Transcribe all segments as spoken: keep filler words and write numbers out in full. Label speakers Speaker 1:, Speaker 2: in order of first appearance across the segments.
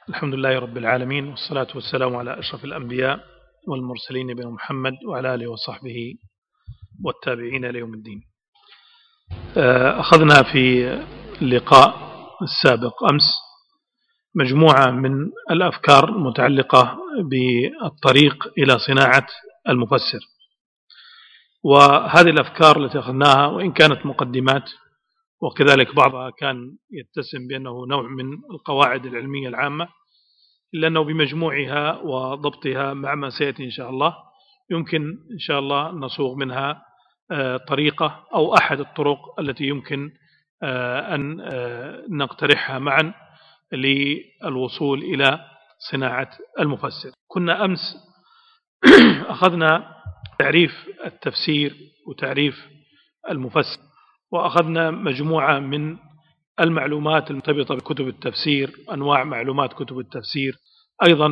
Speaker 1: الحمد لله رب العالمين، والصلاة والسلام على أشرف الأنبياء والمرسلين نبينا محمد وعلى آله وصحبه والتابعين ليوم الدين. أخذنا في اللقاء السابق أمس مجموعة من الأفكار المتعلقة بالطريق إلى صناعة المفسر، وهذه الأفكار التي أخذناها وإن كانت مقدمات وكذلك بعضها كان يتسم بأنه نوع من القواعد العلمية العامة، إلا أنه بمجموعها وضبطها مع ما سيأتي إن شاء الله يمكن إن شاء الله نصوغ منها طريقة أو أحد الطرق التي يمكن أن نقترحها معا للوصول إلى صناعة المفسر. كنا أمس أخذنا تعريف التفسير وتعريف المفسر، وأخذنا مجموعة من المعلومات المرتبطة بكتب التفسير، أنواع معلومات كتب التفسير، أيضا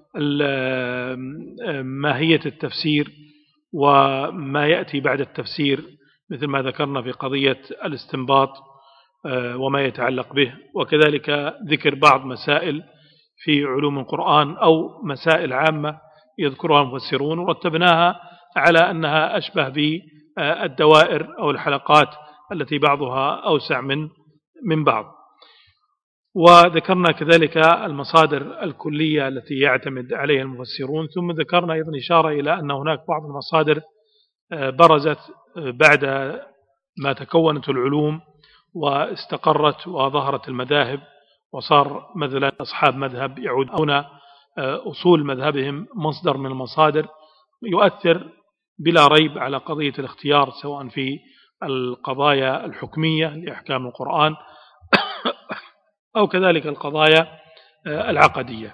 Speaker 1: ماهية التفسير وما يأتي بعد التفسير مثل ما ذكرنا في قضية الاستنباط وما يتعلق به، وكذلك ذكر بعض مسائل في علوم القرآن أو مسائل عامة يذكرها المفسرون، ورتبناها على أنها أشبه بالدوائر أو الحلقات التي بعضها أوسع من من بعض. وذكرنا كذلك المصادر الكلية التي يعتمد عليها المفسرون، ثم ذكرنا أيضا إشارة إلى أن هناك بعض المصادر برزت بعد ما تكونت العلوم واستقرت وظهرت المذاهب، وصار مثلا أصحاب مذهب يعودون أصول مذهبهم مصدر من المصادر يؤثر بلا ريب على قضية الاختيار، سواء في القضايا الحكمية لأحكام القرآن أو كذلك القضايا العقدية.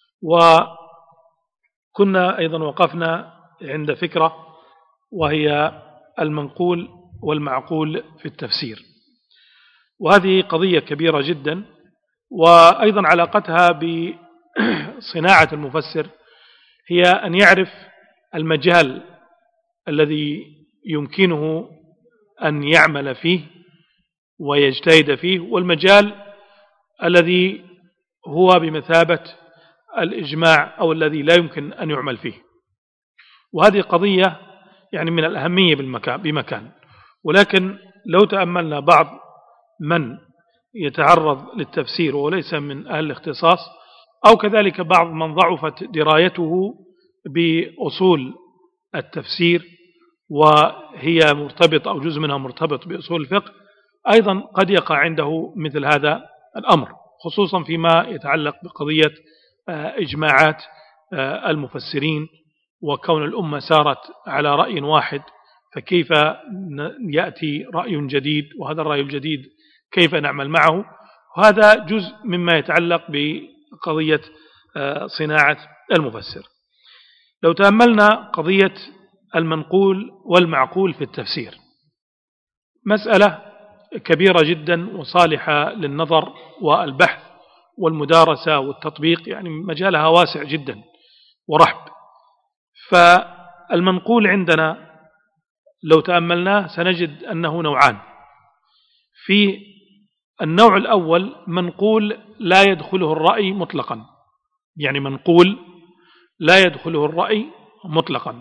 Speaker 1: وكنا أيضا وقفنا عند فكرة وهي المنقول والمعقول في التفسير، وهذه قضية كبيرة جدا، وأيضا علاقتها بصناعة المفسر هي أن يعرف المجال الذي يمكنه أن يعمل فيه ويجتهد فيه، والمجال الذي هو بمثابة الإجماع أو الذي لا يمكن أن يعمل فيه. وهذه قضية يعني من الأهمية بمكان، ولكن لو تأملنا بعض من يتعرض للتفسير وليس من أهل الاختصاص، أو كذلك بعض من ضعفت درايته بأصول التفسير وهي مرتبط أو جزء منها مرتبط بأصول الفقه، أيضا قد يقع عنده مثل هذا الأمر، خصوصا فيما يتعلق بقضية إجماعات المفسرين، وكون الأمة سارت على رأي واحد، فكيف يأتي رأي جديد، وهذا الرأي الجديد كيف نعمل معه؟ وهذا جزء مما يتعلق بقضية صناعة المفسر. لو تأملنا قضية المنقول والمعقول في التفسير، مسألة كبيرة جدا وصالحة للنظر والبحث والمدارسة والتطبيق، يعني مجالها واسع جدا ورحب. فالمنقول عندنا لو تأملناه سنجد أنه نوعان. في النوع الأول منقول لا يدخله الرأي مطلقا، يعني منقول لا يدخله الرأي مطلقا.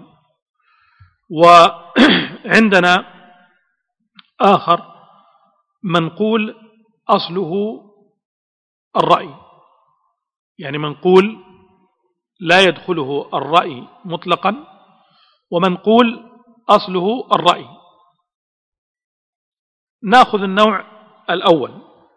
Speaker 1: وعندنا آخر منقول أصله الرأي، يعني منقول لا يدخله الرأي مطلقا، ومنقول أصله الرأي. نأخذ النوع الأول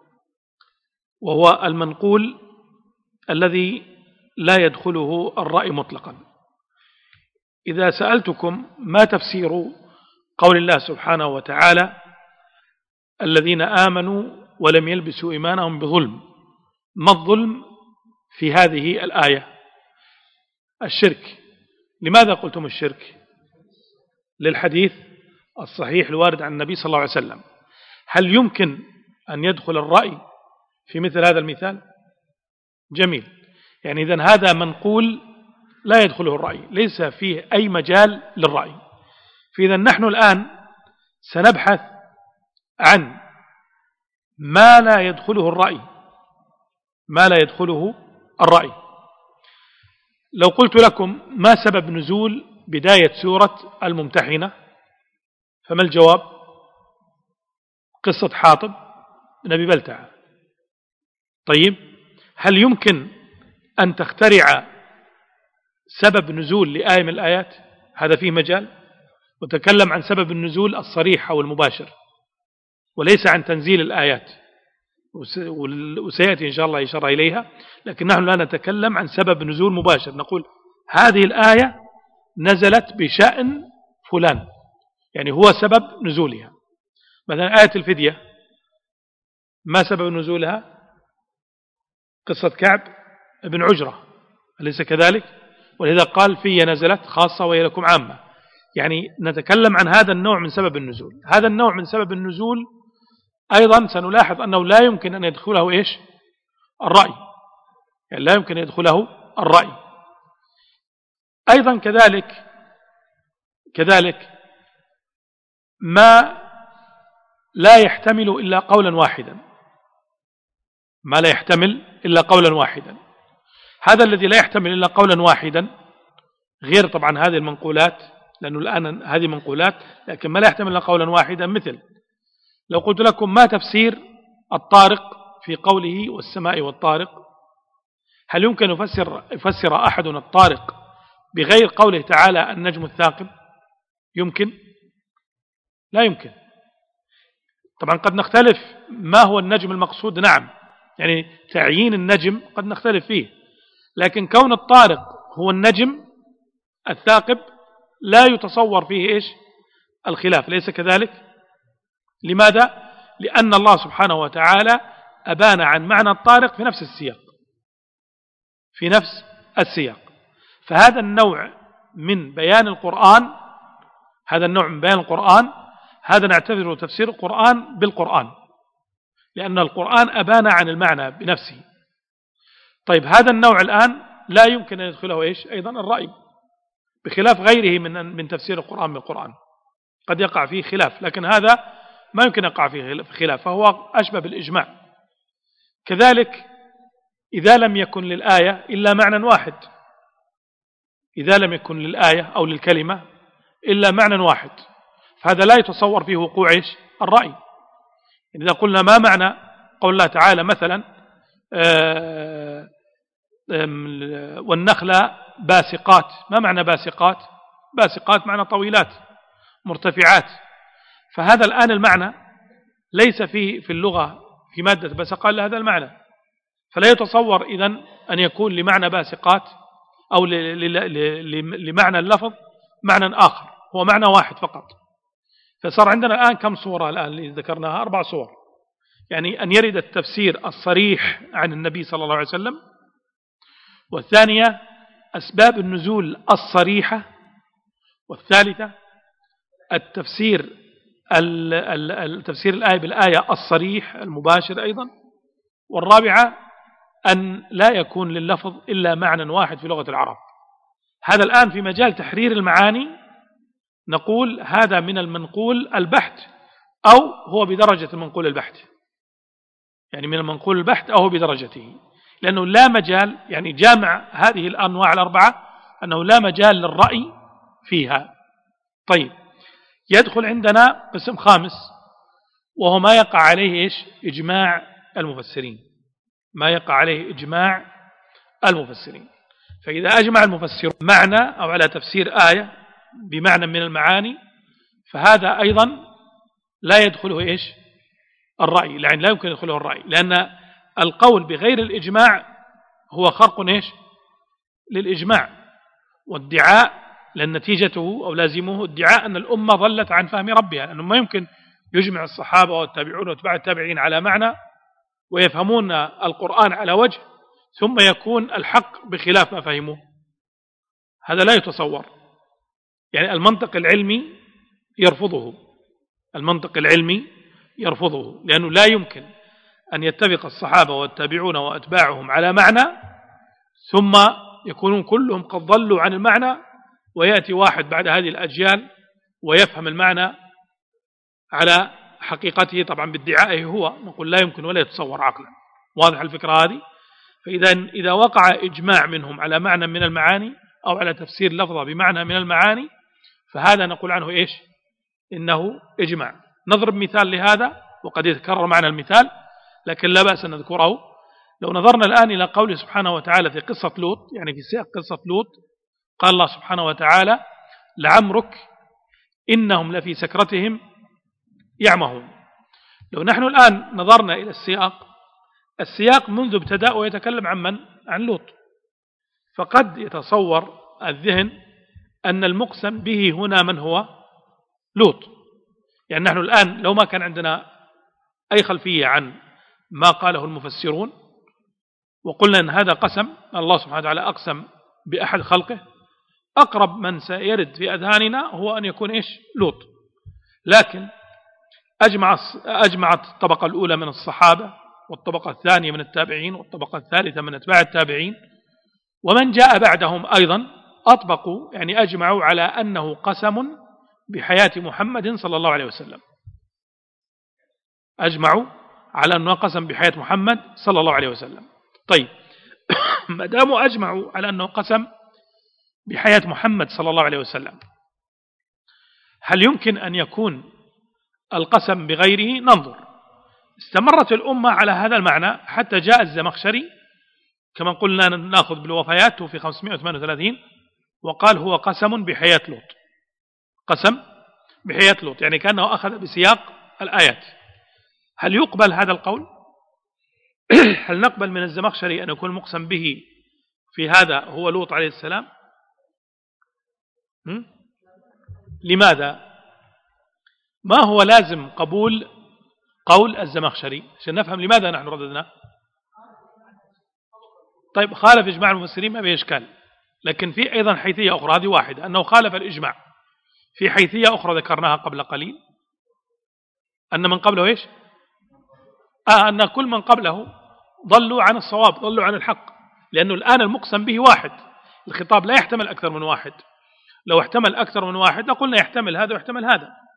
Speaker 1: وهو المنقول الذي لا يدخله الرأي مطلقا. إذا سألتكم ما تفسير قول الله سبحانه وتعالى الذين آمنوا ولم يلبسوا إيمانهم بظلم، ما الظلم في هذه الآية؟ الشرك. لماذا قلتم الشرك؟ للحديث الصحيح الوارد عن النبي صلى الله عليه وسلم. هل يمكن أن يدخل الرأي في مثل هذا المثال؟ جميل. يعني إذن هذا منقول لا يدخله الرأي، ليس فيه أي مجال للرأي. فإذا نحن الآن سنبحث عن ما لا يدخله الرأي، ما لا يدخله الرأي. لو قلت لكم ما سبب نزول بداية سورة الممتحنة فما الجواب؟ قصة حاطب بن أبي بلتعة. طيب، هل يمكن أن تخترع سبب نزول لآية من الآيات؟ هذا فيه مجال. وتكلم عن سبب النزول الصريح أو المباشر وليس عن تنزيل الآيات، وسيأتي إن شاء الله إشارة إليها. لكن نحن لا نتكلم عن سبب نزول مباشر، نقول هذه الآية نزلت بشأن فلان، يعني هو سبب نزولها. مثلا آية الفدية ما سبب نزولها؟ قصة كعب بن عجرة، أليس كذلك؟ ولذا قال في نزلت خاصة وهي لكم عامة. يعني نتكلم عن هذا النوع من سبب النزول. هذا النوع من سبب النزول أيضا سنلاحظ أنه لا يمكن أن يدخله إيش؟ الرأي، يعني لا يمكن أن يدخله الرأي. أيضا كذلك كذلك ما لا يحتمل إلا قولا واحدا، ما لا يحتمل إلا قولا واحدا. هذا الذي لا يحتمل إلا قولا واحدا غير طبعا هذه المنقولات، لأنه الآن هذه منقولات، لكن ما لا يحتمل إلا قولا واحدا. مثل لو قلت لكم ما تفسير الطارق في قوله والسماء والطارق، هل يمكن يفسر, يفسر أحدنا الطارق بغير قوله تعالى النجم الثاقب؟ يمكن؟ لا يمكن. طبعا قد نختلف ما هو النجم المقصود، نعم، يعني تعيين النجم قد نختلف فيه، لكن كون الطارق هو النجم الثاقب لا يتصور فيه إيش؟ الخلاف، ليس كذلك؟ لماذا؟ لأن الله سبحانه وتعالى أبان عن معنى الطارق في نفس السياق، في نفس السياق. فهذا النوع من بيان القرآن، هذا النوع من بيان القرآن هذا نعتبره تفسير القرآن بالقرآن، لأن القرآن أبان عن المعنى بنفسه. طيب، هذا النوع الآن لا يمكن أن يدخله إيش؟ أيضا الرأي، بخلاف غيره من من تفسير القرآن بالقرآن، قد يقع فيه خلاف، لكن هذا ما يمكن يقع فيه خلاف، فهو أشبه بالإجماع. كذلك إذا لم يكن للآية إلا معنى واحد، إذا لم يكن للآية أو للكلمة إلا معنى واحد، فهذا لا يتصور فيه وقوع إيش؟ الرأي. إذا قلنا ما معنى قول الله تعالى مثلا والنخل باسقات، ما معنى باسقات؟ باسقات معنى طويلات مرتفعات، فهذا الآن المعنى ليس فيه في اللغة في مادة باسقات لهذا المعنى، فلا يتصور إذن أن يكون لمعنى باسقات أو لمعنى اللفظ معنى آخر، هو معنى واحد فقط. فصار عندنا الآن كم صورة الآن اللي ذكرناها؟ أربع صور، يعني أن يرد التفسير الصريح عن النبي صلى الله عليه وسلم، والثانية أسباب النزول الصريحة، والثالثة التفسير التفسير الآية بالآية الصريح المباشر أيضا، والرابعة أن لا يكون لللفظ إلا معنى واحد في لغة العرب. هذا الآن في مجال تحرير المعاني نقول هذا من المنقول البحت، أو هو بدرجة المنقول البحت، يعني من المنقول البحت أو بدرجته، لأنه لا مجال، يعني جامع هذه الأنواع الأربعة أنه لا مجال للرأي فيها. طيب، يدخل عندنا قسم خامس وهو ما يقع عليه إيش؟ إجماع المفسرين، ما يقع عليه إجماع المفسرين. فإذا أجمع المفسرون معنى أو على تفسير آية بمعنى من المعاني، فهذا أيضا لا يدخله إيش؟ الرأي، يعني لا يمكن يدخله الرأي، لأن القول بغير الإجماع هو خرق إيش؟ للإجماع، والدعاء لأن نتيجته أو لازمه ادعاء أن الأمة ضلت عن فهم ربها، لأنه ما يمكن يجمع الصحابة والتابعون واتباع التابعين على معنى ويفهمون القرآن على وجه ثم يكون الحق بخلاف ما فهموه، هذا لا يتصور. يعني المنطق العلمي يرفضه، المنطق العلمي يرفضه، لأنه لا يمكن أن يتفق الصحابة والتابعون وأتباعهم على معنى ثم يكونون كلهم قد ضلوا عن المعنى، ويأتي واحد بعد هذه الأجيال ويفهم المعنى على حقيقته طبعا بادعائه هو، نقول لا يمكن ولا يتصور عقلا. واضح الفكرة هذه؟ فإذا إذا وقع إجماع منهم على معنى من المعاني أو على تفسير لفظة بمعنى من المعاني فهذا نقول عنه إيش؟ إنه إجماع. نضرب مثال لهذا وقد يتكرر معنا المثال لكن لا بأس أن نذكره. لو نظرنا الآن إلى قوله سبحانه وتعالى في قصة لوط، يعني في سياق قصة لوط، قال الله سبحانه وتعالى: لعمرك إنهم لفي سكرتهم يعمهون. لو نحن الآن نظرنا إلى السياق، السياق منذ ابتدأ يتكلم عن من؟ عن لوط، فقد يتصور الذهن أن المقسم به هنا من هو؟ لوط. يعني نحن الآن لو ما كان عندنا أي خلفية عن ما قاله المفسرون وقلنا أن هذا قسم، الله سبحانه وتعالى أقسم بأحد خلقه، أقرب من سيرد في أذهاننا هو أن يكون إيش؟ لوط. لكن أجمع أجمعت الطبقة الأولى من الصحابة والطبقة الثانية من التابعين والطبقة الثالثة من أتباع التابعين ومن جاء بعدهم أيضا أطبقوا، يعني أجمعوا على أنه قسم بحياة محمد صلى الله عليه وسلم. أجمعوا على أنه قسم بحياة محمد صلى الله عليه وسلم. طيب ما داموا أجمعوا على أنه قسم بحياة محمد صلى الله عليه وسلم، هل يمكن أن يكون القسم بغيره؟ ننظر. استمرت الأمة على هذا المعنى حتى جاء الزمخشري كما قلنا نأخذ بالوفيات في خمسمائة وثمانية وثلاثين وقال هو قسم بحياة لوط، قسم بحياة لوط، يعني كأنه أخذ بسياق الآيات. هل يقبل هذا القول؟ هل نقبل من الزمخشري أن يكون مقسم به في هذا هو لوط عليه السلام؟ م? لماذا؟ ما هو لازم قبول قول الزمخشري عشان نفهم لماذا نحن رددنا؟ طيب خالف إجماع المفسرين ما بإشكال، لكن في أيضا حيثية أخرى، هذه واحدة أنه خالف الإجماع. في حيثية أخرى ذكرناها قبل قليل أن من قبله إيش؟ آه أن كل من قبله ضلوا عن الصواب، ضلوا عن الحق، لأنه الآن المقسم به واحد، الخطاب لا يحتمل أكثر من واحد. لو احتمل أكثر من واحد لقلنا يحتمل هذا ويحتمل هذا،